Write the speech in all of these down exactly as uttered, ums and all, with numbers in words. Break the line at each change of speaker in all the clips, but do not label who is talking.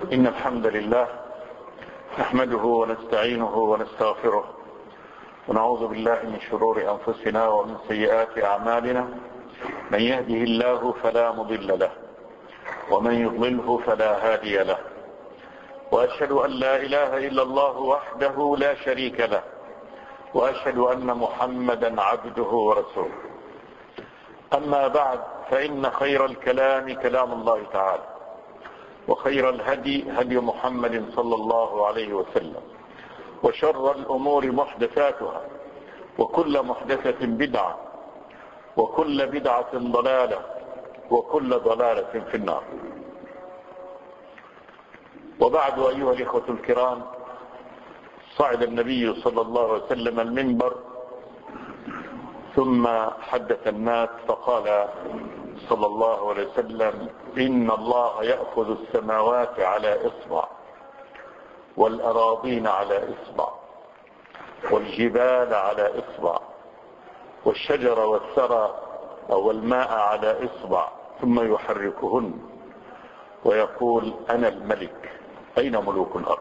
إن الحمد لله نحمده ونستعينه ونستغفره ونعوذ بالله من شرور أنفسنا ومن سيئات أعمالنا. من يهده الله فلا مضل له ومن يضلله فلا هادي له، وأشهد أن لا إله إلا الله وحده لا شريك له، وأشهد أن محمدا عبده ورسوله. أما بعد، فإن خير الكلام كلام الله تعالى، وخير الهدي هدي محمد صلى الله عليه وسلم، وشر الأمور محدثاتها، وكل محدثة بدعة، وكل بدعة ضلالة، وكل ضلالة في النار. وبعد، أيها الإخوة الكرام، صعد النبي صلى الله عليه وسلم المنبر ثم حدث الناس فقال صلى الله عليه وسلم: إن الله يأخذ السماوات على إصبع، والأراضين على إصبع، والجبال على إصبع، والشجر والثرى والماء على إصبع، ثم يحركهن ويقول: أنا الملك، أين ملوك الأرض؟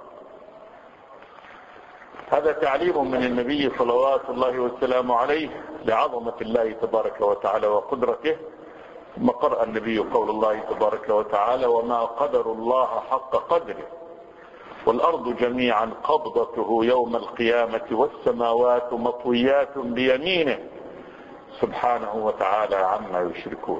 هذا تعليم من النبي صلوات الله وسلامه عليه لعظمة الله تبارك وتعالى وقدرته. ثم قرأ النبي قول الله تبارك وتعالى: وما قدر الله حق قدره، والأرض جميعا قبضته يوم القيامة، والسماوات مطويات بيمينه، سبحانه وتعالى عما يشركون.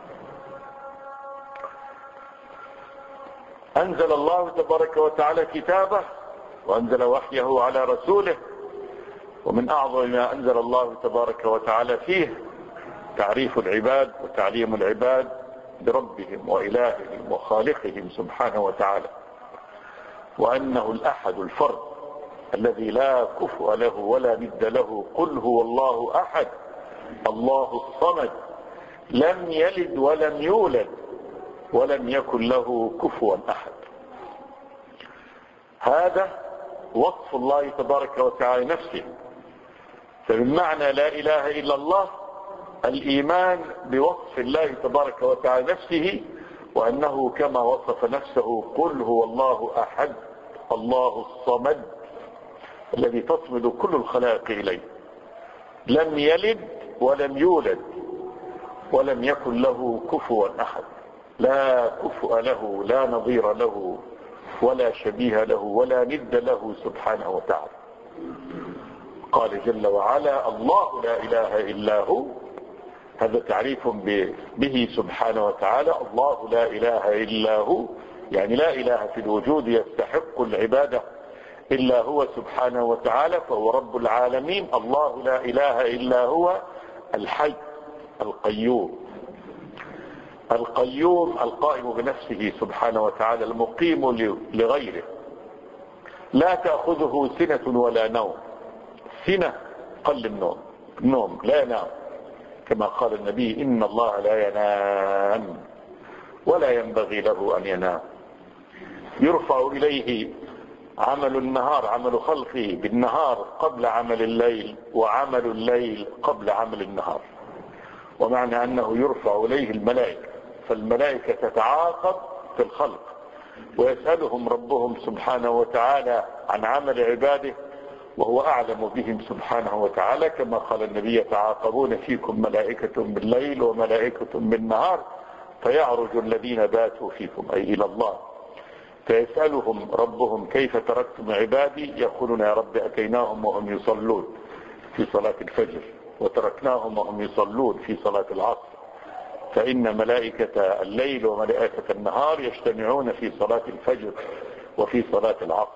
أنزل الله تبارك وتعالى كتابه، وأنزل وحيه على رسوله، ومن أعظم ما أنزل الله تبارك وتعالى فيه تعريف العباد وتعليم العباد بربهم وإلههم وخالقهم سبحانه وتعالى، وأنه الأحد الفرد الذي لا كفء له ولا ند له. قل هو الله أحد الله الصمد لم يلد ولم يولد ولم يكن له كفوا أحد. هذا وصف الله تبارك وتعالى نفسه. فبمعنى لا إله إلا الله الإيمان بوصف الله تبارك وتعالى نفسه، وأنه كما وصف نفسه: قل هو الله أحد الله الصمد الذي تصمد كل الخلائق إليه، لم يلد ولم يولد ولم يكن له كفوا أحد، لا كفء له، لا نظير له، ولا شبيه له، ولا ند له سبحانه وتعالى. قال جل وعلا: الله لا إله إلا هو. هذا تعريف به سبحانه وتعالى. الله لا إله إلا هو، يعني لا إله في الوجود يستحق العبادة إلا هو سبحانه وتعالى، فهو رب العالمين. الله لا إله إلا هو الحي القيوم، القيوم القائم بنفسه سبحانه وتعالى، المقيم لغيره، لا تأخذه سنة ولا نوم. سنة قل النوم، النوم لا ينام، كما قال النبي: إن الله لا ينام ولا ينبغي له أن ينام. يرفع إليه عمل النهار، عمل خلقه بالنهار قبل عمل الليل، وعمل الليل قبل عمل النهار. ومعنى أنه يرفع إليه الملائكة، فالملائكة تتعاقب في الخلق، ويسألهم ربهم سبحانه وتعالى عن عمل عباده، وهو أعلم بهم سبحانه وتعالى، كما قال النبي: يتعاقبون فيكم ملائكة بالليل وملائكة بالنهار، فيعرج الذين باتوا فيكم، أي إلى الله، فيسألهم ربهم: كيف تركتم عبادي؟ يقولون: يا رب أتيناهم وهم يصلون في صلاة الفجر، وتركناهم وهم يصلون في صلاة العصر. فإن ملائكة الليل وملائكة النهار يجتمعون في صلاة الفجر وفي صلاة العصر.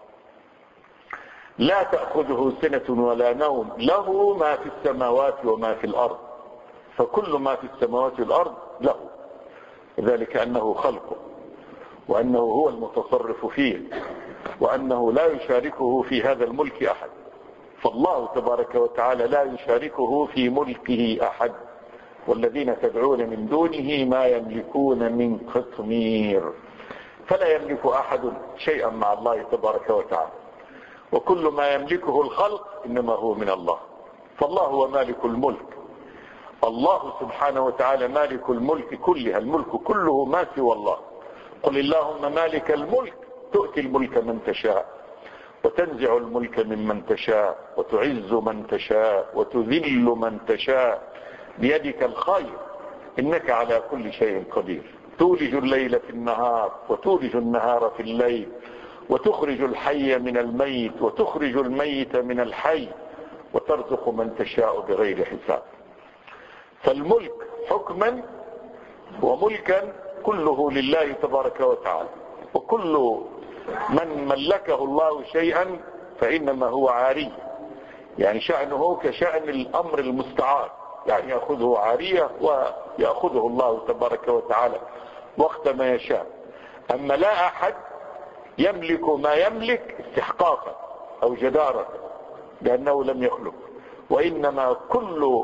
لا تأخذه سنة ولا نوم، له ما في السماوات وما في الأرض، فكل ما في السماوات والأرض له، ذلك أنه خلقه، وأنه هو المتصرف فيه، وأنه لا يشاركه في هذا الملك أحد. فالله تبارك وتعالى لا يشاركه في ملكه أحد، والذين تدعون من دونه ما يملكون من قطمير. فلا يملك أحد شيئا مع الله تبارك وتعالى، وكل ما يملكه الخلق إنما هو من الله. فالله هو مالك الملك، الله سبحانه وتعالى مالك الملك كلها، الملك كله ما سوى الله. قل اللهم مالك الملك تؤتي الملك من تشاء وتنزع الملك ممن تشاء وتعز من تشاء وتذل من تشاء بيدك الخير إنك على كل شيء قدير. تولج الليل في النهار وتولج النهار في الليل وتخرج الحي من الميت وتخرج الميت من الحي وترزق من تشاء بغير حساب. فالملك حكما وملكا كله لله تبارك وتعالى، وكل من ملكه الله شيئا فإنما هو عاري، يعني شأنه كشأن الأمر المستعار، يعني يأخذه عارية ويأخذه الله تبارك وتعالى وقت ما يشاء. أما لا أحد يملك ما يملك استحقاقا أو جدارة لأنه لم يخلق، وإنما كل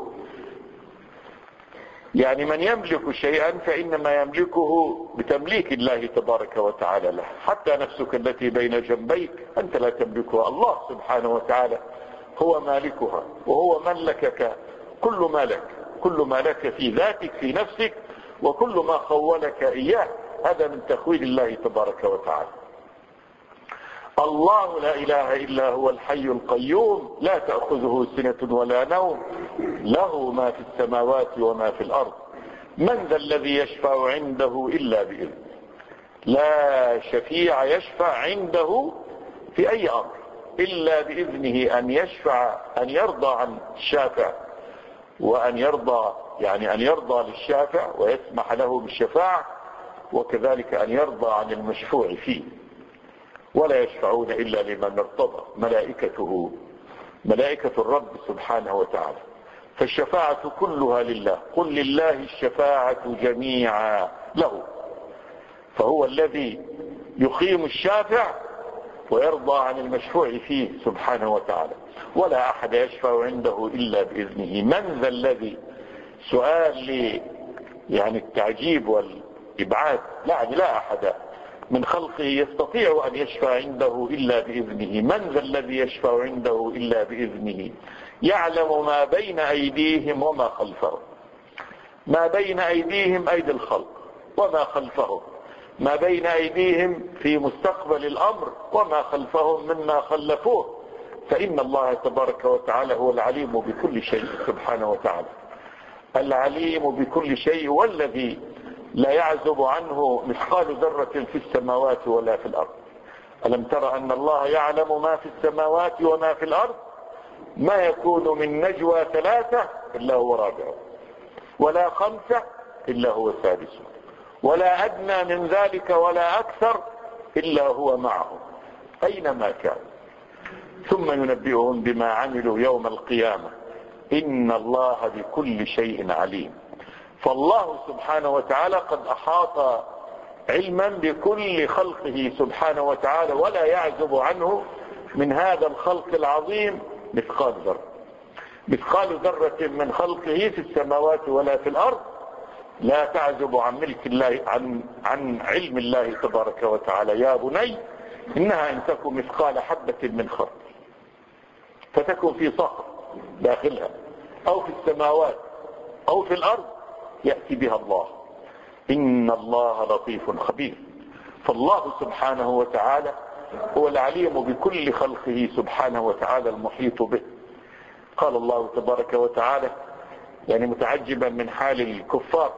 يعني من يملك شيئا فإنما يملكه بتمليك الله تبارك وتعالى له. حتى نفسك التي بين جنبيك أنت لا تملكها، الله سبحانه وتعالى هو مالكها، وهو ملكك كل ما لك، كل ما لك في ذاتك في نفسك، وكل ما خولك إياه هذا من تخويل الله تبارك وتعالى. الله لا إله إلا هو الحي القيوم لا تأخذه سنة ولا نوم له ما في السماوات وما في الأرض من ذا الذي يشفع عنده إلا بإذنه. لا شفيع يشفع عنده في أي أمر إلا بإذنه، أن يشفع أن يرضى عن الشافع وأن يرضى يعني أن يرضى للشافع ويسمح له بالشفاعة، وكذلك أن يرضى عن المشفوع فيه. ولا يشفعون إلا لمن ارتضى ملائكته ملائكة الرب سبحانه وتعالى. فالشفاعة كلها لله، قل لله الشفاعة جميعا له، فهو الذي يقيم الشافع ويرضى عن المشفوع فيه سبحانه وتعالى. ولا أحد يشفع عنده إلا بإذنه. من ذا الذي سؤال لي يعني التعجيب والإبعاد، يعني لا أحد من خلقه يستطيع أن يشفع عنده إلا بإذنه. من ذا الذي يشفع عنده إلا بإذنه يعلم ما بين أيديهم وما خلفهم. ما بين أيديهم أيدي الخلق، وما خلفهم ما بين أيديهم في مستقبل الأمر، وما خلفهم مما خلفوه. فإن الله تبارك وتعالى هو العليم بكل شيء سبحانه وتعالى، العليم بكل شيء، والذي لا يعزب عنه مثقال ذرة في السماوات ولا في الأرض. ألم تر أن الله يعلم ما في السماوات وما في الأرض؟ ما يكون من نجوى ثلاثة إلا هو رابعه، ولا خمسة إلا هو سادسه، ولا أدنى من ذلك ولا أكثر إلا هو معهم أينما كان، ثم ينبئهم بما عملوا يوم القيامة إن الله بكل شيء عليم. فالله سبحانه وتعالى قد أحاط علما بكل خلقه سبحانه وتعالى، ولا يعزب عنه من هذا الخلق العظيم مثقال ذرة. مثقال ذرة من خلقه في السماوات ولا في الأرض لا تعزب عن ملك الله عن عن علم الله تبارك وتعالى. يا بني إنها إن تكن مثقال حبة من خردل فتكن في صخر داخلها أو في السماوات أو في الأرض يأتي بها الله، إن الله لطيف خبير. فالله سبحانه وتعالى هو العليم بكل خلقه سبحانه وتعالى المحيط به. قال الله تبارك وتعالى يعني متعجبا من حال الكفار: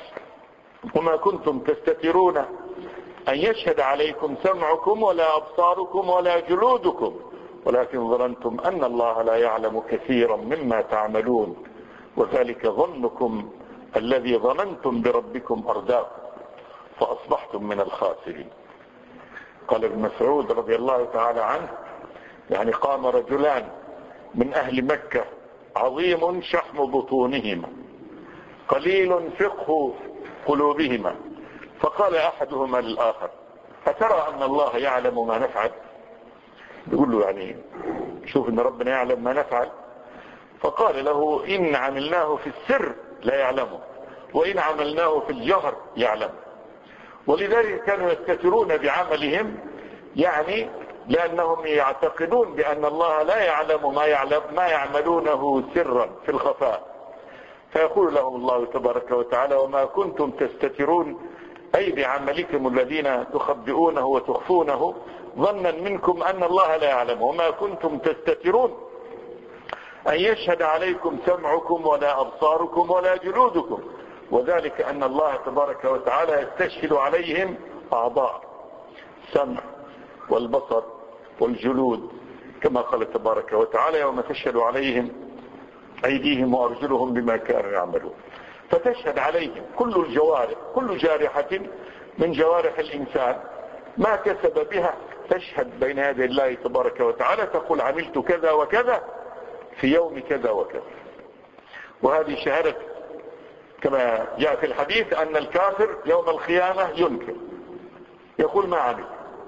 وما كنتم تستترون أن يشهد عليكم سمعكم ولا أبصاركم ولا جلودكم ولكن ظننتم أن الله لا يعلم كثيرا مما تعملون وذلك ظنكم الذي ظننتم بربكم أرداكم فأصبحتم من الخاسرين. قال ابن مسعود رضي الله تعالى عنه يعني قام رجلان من أهل مكة عظيم شحم بطونهما قليل فقه قلوبهما، فقال أحدهما للآخر: أترى أن الله يعلم ما نفعل؟ يقول له يعني شوف أن ربنا يعلم ما نفعل. فقال له: إن عملناه في السر لا يعلمه، وإن عملناه في الجهر يعلمه. ولذلك كانوا يستترون بعملهم، يعني لأنهم يعتقدون بأن الله لا يعلم ما يعلم ما يعملونه سرا في الخفاء. فيقول لهم الله تبارك وتعالى: وما كنتم تستترون أي بعملكم الذين تخبئونه وتخفونه ظنا منكم أن الله لا يعلم، وما كنتم تستترون أن يشهد عليكم سمعكم ولا أبصاركم ولا جلودكم، وذلك أن الله تبارك وتعالى يستشهد عليهم أعضاء السمع والبصر والجلود، كما قال تبارك وتعالى يوم تشهد عليهم أيديهم وأرجلهم بما كانوا يعملون. فتشهد عليهم كل الجوارح، كل جارحة من جوارح الإنسان ما كسب بها تشهد بين يدي الله تبارك وتعالى، تقول عملت كذا وكذا في يوم كذا وكذا. وهذه شهادة كما جاء في الحديث أن الكافر يوم القيامة ينكر، يقول ما عمل،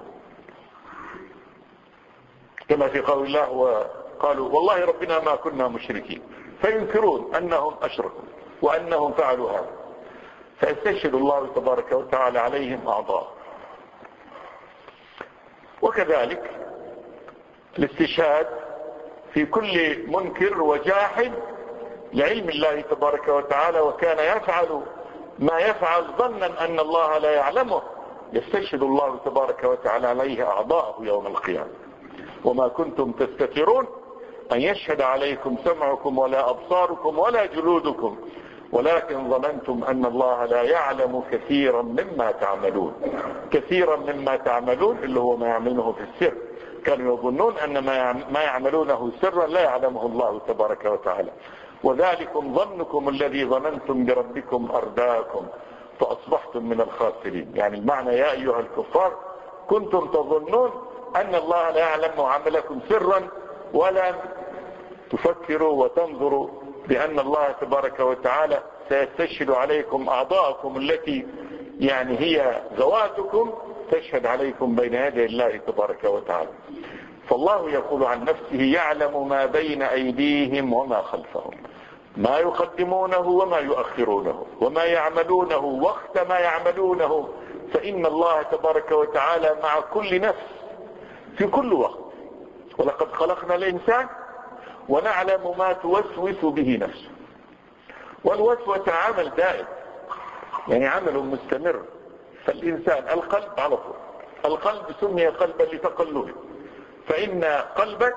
كما في قول الله وقالوا والله ربنا ما كنا مشركين، فينكرون أنهم أشركوا وأنهم فعلوا هذا، فيستشهد الله تبارك وتعالى عليهم أعضاء. وكذلك الاستشهاد في كل منكر وجاحد لعلم الله تبارك وتعالى، وكان يفعل ما يفعل ظنا أن الله لا يعلمه، يستشهد الله تبارك وتعالى عليه أعضاءه يوم القيامة. وما كنتم تستترون أن يشهد عليكم سمعكم ولا أبصاركم ولا جلودكم، ولكن ظننتم أن الله لا يعلم كثيرا مما تعملون. كثيرا مما تعملون اللي هو ما يعملونه في السر، كانوا يظنون أن ما يعملونه سرا لا يعلمه الله تبارك وتعالى. وذلكم ظنكم الذي ظننتم بربكم أرداكم فأصبحتم من الخاسرين. يعني المعنى يا أيها الكفار كنتم تظنون أن الله لا يعلم عملكم سرا، ولا تفكروا وتنظروا بأن الله تبارك وتعالى سيستشهد عليكم أعضاءكم التي يعني هي ذواتكم، تشهد عليكم بين يدي الله تبارك وتعالى. فالله يقول عن نفسه يعلم ما بين أيديهم وما خلفهم، ما يقدمونه وما يؤخرونه وما يعملونه وقت ما يعملونه، فإن الله تبارك وتعالى مع كل نفس في كل وقت. ولقد خلقنا الإنسان ونعلم ما توسوس به نفسه. والوسوسة عمل دائم، يعني عمل مستمر. فالإنسان القلب على طول، القلب سمي قلبا لتقلبه، فإن قلبك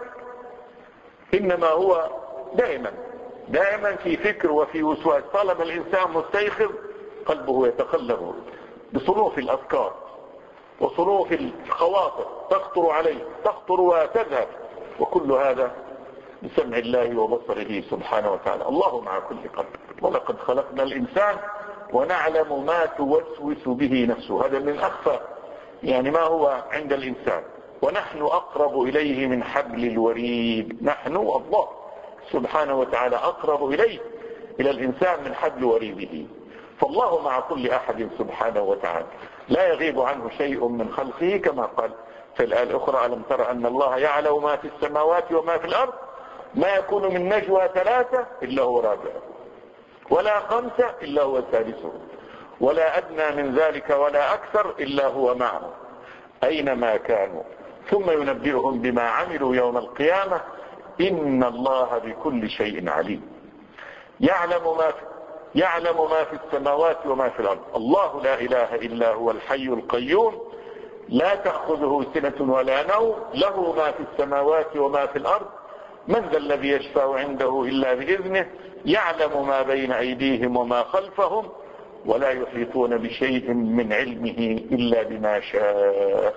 إنما هو دائما دائما في فكر وفي وسواس. طالما الإنسان مستيقظ قلبه يتقلب بصنوف الأفكار وصنوف الخواطر تخطر عليه، تخطر وتذهب، وكل هذا بسمع الله وبصره سبحانه وتعالى. الله مع كل قلب. ولقد خلقنا الإنسان ونعلم ما توسوس به نفسه. هذا من أخفى يعني ما هو عند الإنسان. ونحن أقرب إليه من حبل الوريد. نحن الله سبحانه وتعالى أقرب إليه إلى الإنسان من حبل وريده. فالله مع كل أحد سبحانه وتعالى، لا يغيب عنه شيء من خلقه، كما قال في الآية الأخرى ألم تر أن الله يعلم ما في السماوات وما في الأرض ما يكون من نجوى ثلاثة إلا هو رابعه ولا خمسة إلا هو سادسه ولا أدنى من ذلك ولا أكثر إلا هو معه أينما كانوا ثم ينبئهم بما عملوا يوم القيامة إن الله بكل شيء عليم. يعلم ما في يعلم ما في السماوات وما في الأرض. الله لا إله إلا هو الحي القيوم لا تأخذه سنة ولا نوم له ما في السماوات وما في الأرض من ذا الذي يشفع عنده إلا بإذنه يعلم ما بين أيديهم وما خلفهم ولا يحيطون بشيء من علمه إلا بما شاء.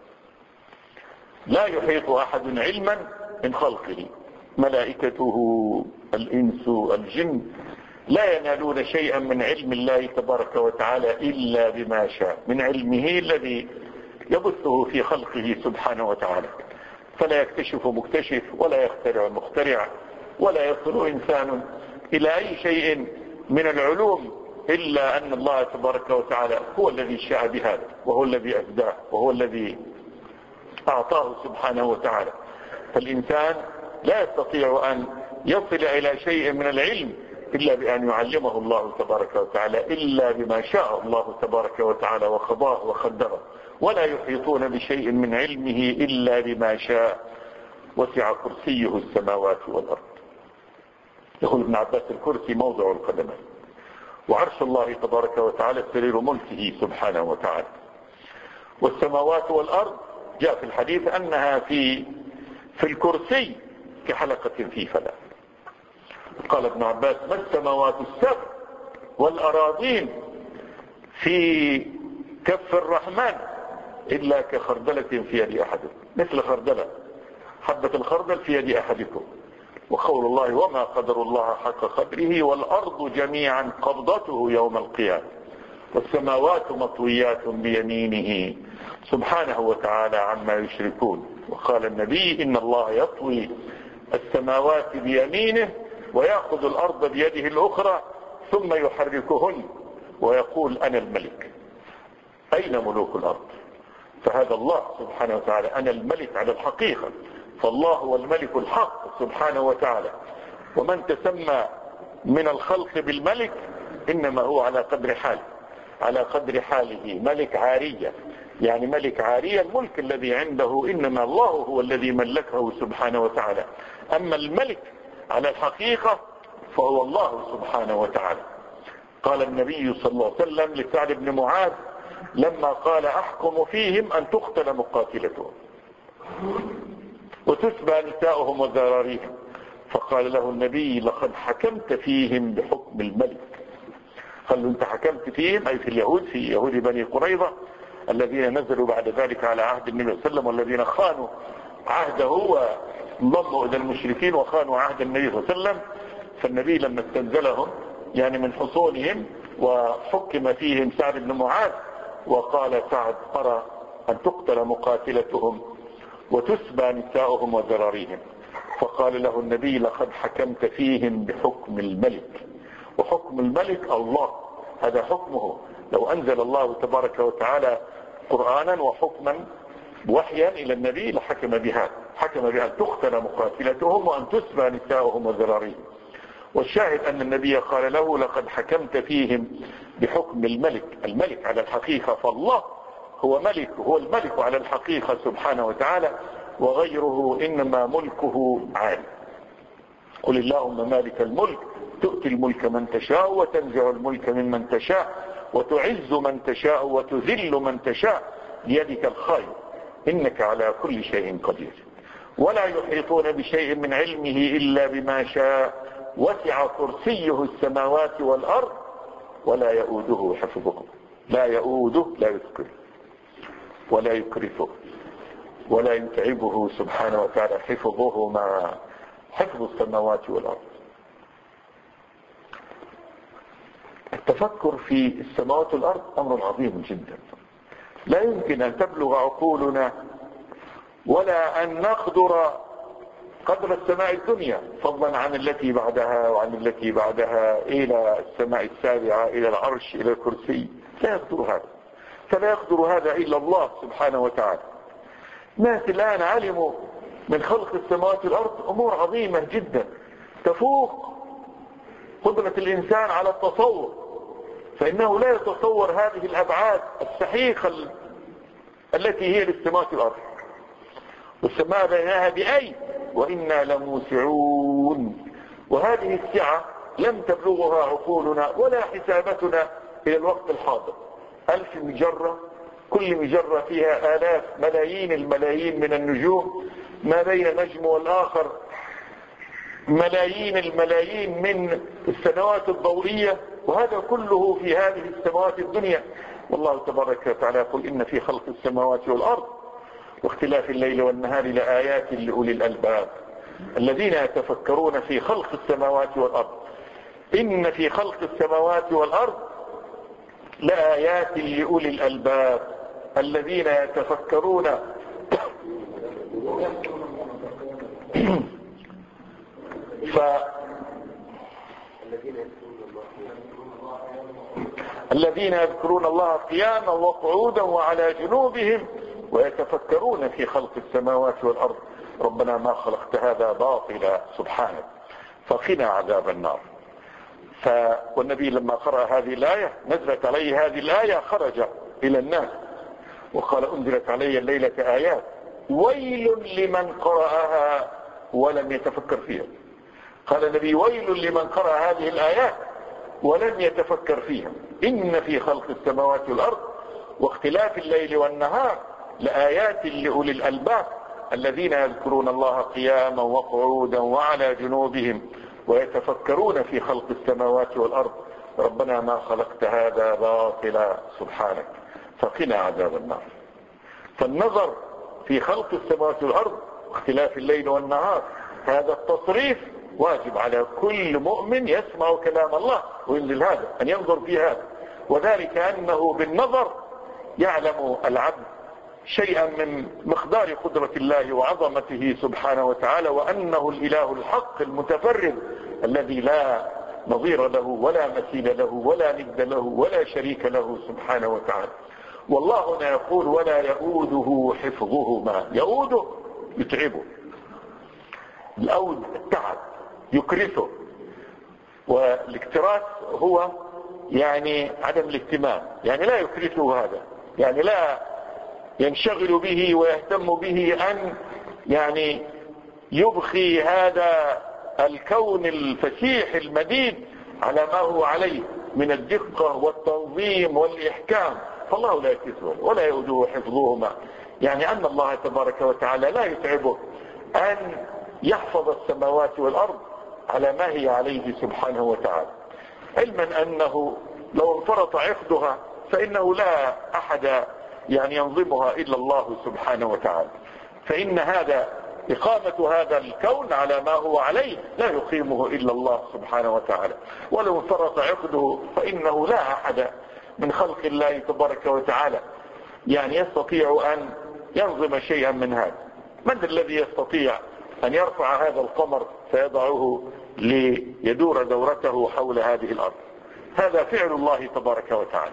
لا يحيط أحد علما من خلقه، ملائكته الإنس الجن لا ينالون شيئا من علم الله تبارك وتعالى إلا بما شاء من علمه الذي يبثه في خلقه سبحانه وتعالى. فلا يكتشف مكتشف ولا يخترع مخترع ولا يصل إنسان إلى أي شيء من العلوم إلا أن الله تبارك وتعالى هو الذي شاء بهذا وهو الذي أبداه وهو الذي أعطاه سبحانه وتعالى. فالإنسان لا يستطيع أن يصل إلى شيء من العلم إلا بأن يعلمه الله تبارك وتعالى إلا بما شاء الله تبارك وتعالى وخضاه وخدره. ولا يحيطون بشيء من علمه إلا بما شاء وسع كرسيه السماوات والأرض. يقول ابن عباس الكرسي موضع القدمين. وعرش الله تبارك وتعالى سرير ملكه سبحانه وتعالى. والسماوات والأرض جاء في الحديث أنها في في الكرسي كحلقة في فلاة. قال ابن عباس: ما السماوات السبع والأراضين في كف الرحمن إلا كخردلة في يد أحدكم، مثل خردلة حبة الخردل في يد أحدكم. وقول الله: وما قدر الله حق قدره والأرض جميعا قبضته يوم القيامة والسماوات مطويات بيمينه سبحانه وتعالى عما يشركون. وقال النبي: إن الله يطوي السماوات بيمينه ويأخذ الأرض بيده الأخرى ثم يحركهن ويقول: أنا الملك. أين ملوك الأرض؟ فهذا الله سبحانه وتعالى أنا الملك على الحقيقة، فالله هو الملك الحق سبحانه وتعالى. ومن تسمى من الخلق بالملك إنما هو على قدر حاله، على قدر حاله. ملك عارية، يعني ملك عارية، الملك الذي عنده إنما الله هو الذي ملكه سبحانه وتعالى. أما الملك على الحقيقة فهو الله سبحانه وتعالى. قال النبي صلى الله عليه وسلم لسعد بن معاذ لما قال: أحكم فيهم أن تقتل مقاتلتهم وتسبى نساؤهم وذراريهم، فقال له النبي: لقد حكمت فيهم بحكم الملك. قال له: أنت حكمت فيهم أي في اليهود، في يهود بني قريظة الذين نزلوا بعد ذلك على عهد النبي صلى الله عليه وسلم، والذين خانوا عهده وانضموا إلى المشركين وخانوا عهد النبي صلى الله عليه وسلم. فالنبي لما استنزلهم يعني من حصونهم وحكم فيهم سعد بن معاذ، وقال سعد: أرى أن تقتل مقاتلتهم وتسبى نساؤهم وذراريهم. فقال له النبي: لقد حكمت فيهم بحكم الملك. وحكم الملك الله، هذا حكمه. لو أنزل الله تبارك وتعالى قرآنا وحكما وحيا إلى النبي لحكم بها، حكم بها أن تقتل مقاتلتهم وأن تسبى نساؤهم وذراريهم. والشاهد أن النبي قال له: لقد حكمت فيهم بحكم الملك. الملك على الحقيقة، فالله هو ملك، هو الملك على الحقيقة سبحانه وتعالى، وغيره إنما ملكه عالي. قل اللهم مالك الملك تؤتي الملك من تشاء وتنزع الملك ممن تشاء وتعز من تشاء وتذل من تشاء بيدك الخير إنك على كل شيء قدير. ولا يحيطون بشيء من علمه إلا بما شاء وسع كرسيه السماوات والأرض ولا يؤوده حفظهما. لا يؤوده، لا يثقله ولا يكرفه ولا يتعبه سبحانه وتعالى حفظهما، حفظ السماوات والأرض. التفكر في السماوات والأرض أمر عظيم جدا، لا يمكن أن تبلغ عقولنا ولا أن نقدر قدر السماء الدنيا، فضلا عن التي بعدها وعن التي بعدها إلى السماء السابعة، إلى العرش، إلى الكرسي. لا يقدر هذا، فلا يقدر هذا إلا الله سبحانه وتعالى. الناس الآن علموا من خلق السماوات والأرض أمور عظيمة جدا تفوق قدرة الإنسان على التصور، فإنه لا يتصور هذه الأبعاد السحيقة التي هي للسماوات والأرض. والسماء بينها بأي وإنا لموسعون، وهذه السعة لم تبلغها عقولنا ولا حسابتنا إلى الوقت الحاضر. ألف مجرة، كل مجرة فيها آلاف ملايين الملايين من النجوم، ما بين نجم والآخر ملايين الملايين من السنوات الضوئية، وهذا كله في هذه السماوات الدنيا. والله تبارك وتعالى يقول: إن في خلق السماوات والأرض واختلاف الليل والنهار لآيات لأولي الألباب الذين يتفكرون في خلق السماوات والأرض. إن في خلق السماوات والأرض لآيات لأولي الألباب الذين يتفكرون ف الذين يذكرون الله قياما وقعودا وعلى جنوبهم ويتفكرون في خلق السماوات والأرض ربنا ما خلقت هذا باطلا سبحانك فقنا عذاب النار. ف... والنبي لما قرأ هذه الآية نزلت عليه هذه الآية خرج إلى الناس وقال: أنزلت علي الليلة آيات ويل لمن قرأها ولم يتفكر فيها. قال النبي: ويل لمن قرأ هذه الآيات ولم يتفكر فيها. إن في خلق السماوات والأرض واختلاف الليل والنهار لآيات لأولي الألباب الذين يذكرون الله قياما وقعودا وعلى جنوبهم ويتفكرون في خلق السماوات والأرض ربنا ما خلقت هذا باطلا سبحانك فقنا عذاب النار. فالنظر في خلق السماوات والأرض واختلاف الليل والنهار هذا التصريف واجب على كل مؤمن يسمع كلام الله وينزل هذا أن ينظر في هذا، وذلك أنه بالنظر يعلم العبد شيئا من مقدار قدرة الله وعظمته سبحانه وتعالى، وأنه الإله الحق المتفرد الذي لا نظير له ولا مثيل له ولا ند له ولا شريك له سبحانه وتعالى. والله هنا يقول ولا يؤوده حفظهما. يؤوده يتعبه، الأود التعب يكرثه، والاكتراث هو يعني عدم الاهتمام، يعني لا يكرثه هذا، يعني لا ينشغل به ويهتم به أن يعني يبخي هذا الكون الفسيح المديد على ما هو عليه من الدقة والتنظيم والإحكام. فالله لا يكرثه ولا يؤوده حفظهما، يعني أن الله تبارك وتعالى لا يتعبه أن يحفظ السماوات والأرض على ما هي عليه سبحانه وتعالى، علما أنه لو انفرط عقدها فإنه لا أحد يعني ينظمها إلا الله سبحانه وتعالى. فإن هذا إقامة هذا الكون على ما هو عليه لا يقيمه إلا الله سبحانه وتعالى، ولو انفرط عقده فإنه لا أحد من خلق الله تبارك وتعالى يعني يستطيع أن ينظم شيئا من هذا. من الذي يستطيع أن يرفع هذا القمر فيضعه ليدور دورته حول هذه الأرض؟ هذا فعل الله تبارك وتعالى.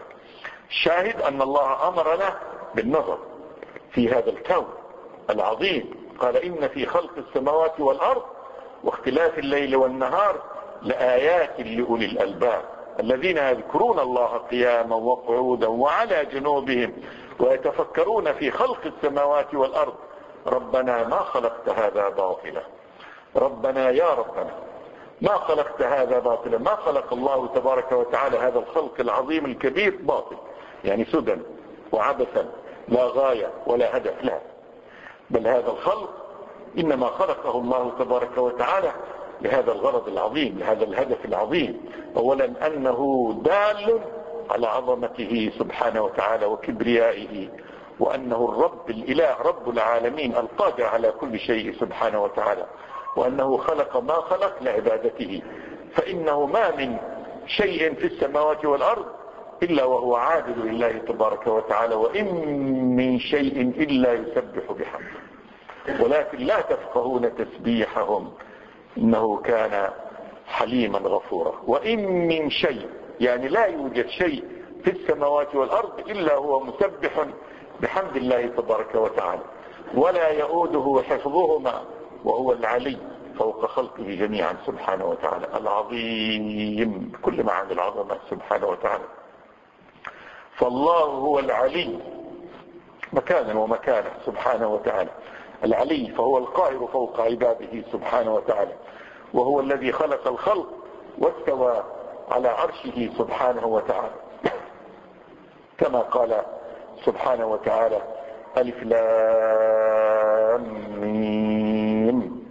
الشاهد أن الله أمرنا بالنظر في هذا الكون العظيم، قال إن في خلق السماوات والأرض واختلاف الليل والنهار لآيات لأولي الألباب الذين يذكرون الله قياما وقعودا وعلى جنوبهم ويتفكرون في خلق السماوات والأرض ربنا ما خلقت هذا باطلا. ربنا يا ربنا ما خلقت هذا باطلا. ما خلق الله تبارك وتعالى هذا الخلق العظيم الكبير باطل، يعني سدى وعبثا لا غاية ولا هدف، لا، بل هذا الخلق إنما خلقه الله تبارك وتعالى لهذا الغرض العظيم، لهذا الهدف العظيم. أولا أنه دال على عظمته سبحانه وتعالى وكبريائه، وأنه الرب الإله رب العالمين القادر على كل شيء سبحانه وتعالى، وأنه خلق ما خلق لعبادته، فإنه ما من شيء في السماوات والأرض إلا وهو عابد لله تبارك وتعالى، وإن من شيء إلا يسبح بحمده ولكن لا تفقهون تسبيحهم إنه كان حليما غفورا. وإن من شيء يعني لا يوجد شيء في السماوات والأرض إلا هو مسبح بحمد الله تبارك وتعالى، ولا يؤوده حفظهما وهو العلي فوق خلقه جميعا سبحانه وتعالى، العظيم بكل معاني العظمة سبحانه وتعالى. فالله هو العلي مكانا ومكانا سبحانه وتعالى، العلي فهو القاهر فوق عباده سبحانه وتعالى، وهو الذي خلق الخلق واستوى على عرشه سبحانه وتعالى، كما قال سبحانه وتعالى ألف لام ميم.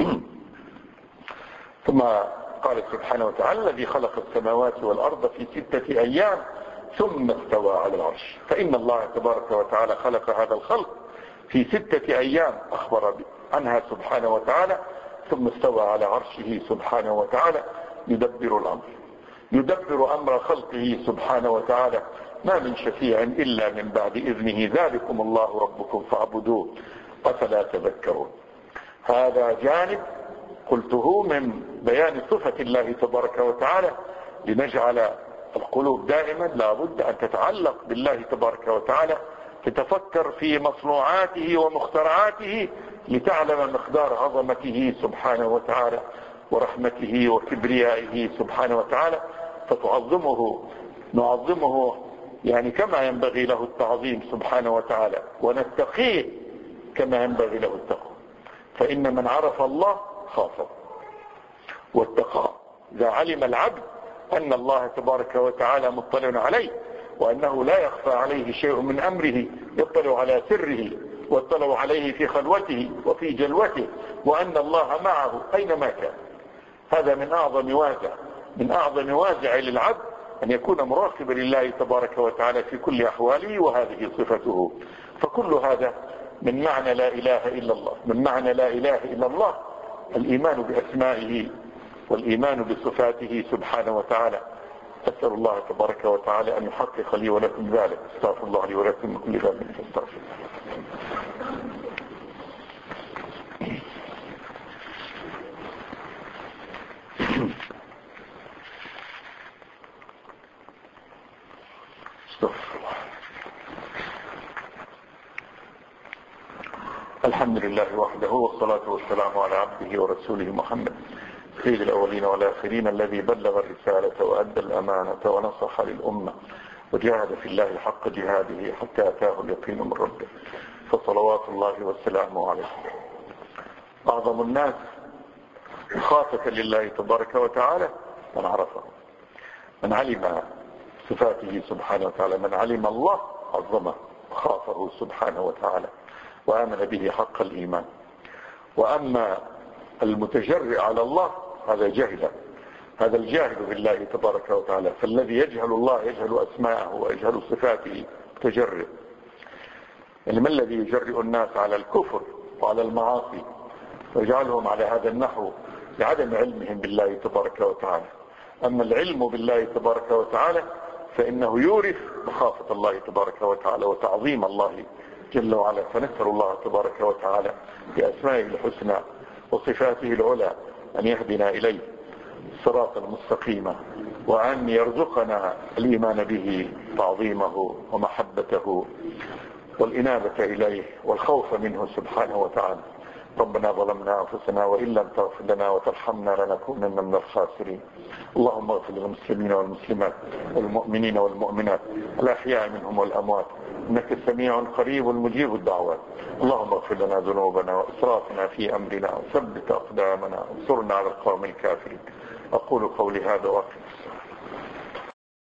ثم قال سبحانه وتعالى الذي خلق السماوات والأرض في ستة أيام ثم استوى على العرش. فإن الله تبارك وتعالى خلق هذا الخلق في ستة أيام أخبر عنها سبحانه وتعالى، ثم استوى على عرشه سبحانه وتعالى يدبر الأمر يدبر أمر خلقه سبحانه وتعالى، ما من شفيع إلا من بعد إذنه ذلكم الله ربكم فاعبدوه أفلا تذكرون. هذا جانب قلته من بيان صفة الله تبارك وتعالى، لنجعل القلوب دائما لابد أن تتعلق بالله تبارك وتعالى، تتفكر في مصنوعاته ومخترعاته لتعلم مقدار عظمته سبحانه وتعالى ورحمته وكبريائه سبحانه وتعالى، فتعظمه نعظمه يعني كما ينبغي له التعظيم سبحانه وتعالى، ونتقيه كما ينبغي له التقوى. فإن من عرف الله خافه واتقاه. إذا علم العبد أن الله تبارك وتعالى مطلع عليه، وأنه لا يخفى عليه شيء من أمره، يطلع على سره واطلع عليه في خلوته وفي جلوته، وأن الله معه أينما كان. هذا من أعظم وازع من أعظم وازع للعبد أن يكون مراقبا لله تبارك وتعالى في كل أحواله، وهذه صفته. فكل هذا من معنى لا إله إلا الله. من معنى لا إله إلا الله الإيمان بأسمائه والإيمان بصفاته سبحانه وتعالى. أسأل الله تبارك وتعالى أن يحقق لي ولكم ذلك. استغفر الله لي ولكم من كل ذنب فاستغفر. الحمد لله وحده، والصلاة والسلام على عبده ورسوله محمد سيد الأولين والآخرين، الذي بلغ الرسالة وأدى الأمانة ونصح للأمة وجاهد في الله حق جهاده حتى أتاه اليقين من ربه، فصلوات الله وسلامه عليه. أعظم الناس خافة لله تبارك وتعالى من عرفه، من علم صفاته سبحانه وتعالى، من علم الله عظمه خافه سبحانه وتعالى وآمن به حق الإيمان. وأما المتجرئ على الله هذا جهل، هذا الجاهل بالله تبارك وتعالى. فالذي يجهل الله يجهل أسماءه ويجهل صفاته متجرئ. يعني ما الذي يجرئ الناس على الكفر وعلى المعاصي ويجعلهم على هذا النحو؟ لعدم علمهم بالله تبارك وتعالى. أما العلم بالله تبارك وتعالى فإنه يورث مخافة الله تبارك وتعالى وتعظيم الله جل وعلا. فنسأل الله تبارك وتعالى بأسمائه الحسنى وصفاته العلى أن يهدنا إليه صراطا مستقيما، وأن يرزقنا الإيمان به، تعظيمه ومحبته والإنابة إليه والخوف منه سبحانه وتعالى. ربنا ظلمنا أنفسنا وإن لم تغفر لنا وترحمنا لنكونن من الخاسرين. اللهم اغفر للمسلمين والمسلمات والمؤمنين والمؤمنات الأحياء منهم والأموات، إنك سميع قريب مجيب الدعوات. اللهم اغفر لنا ذنوبنا وإسرافنا في أمرنا وثبت أقدامنا وانصرنا على القوم الكافرين. أقول قولي هذا وأقف.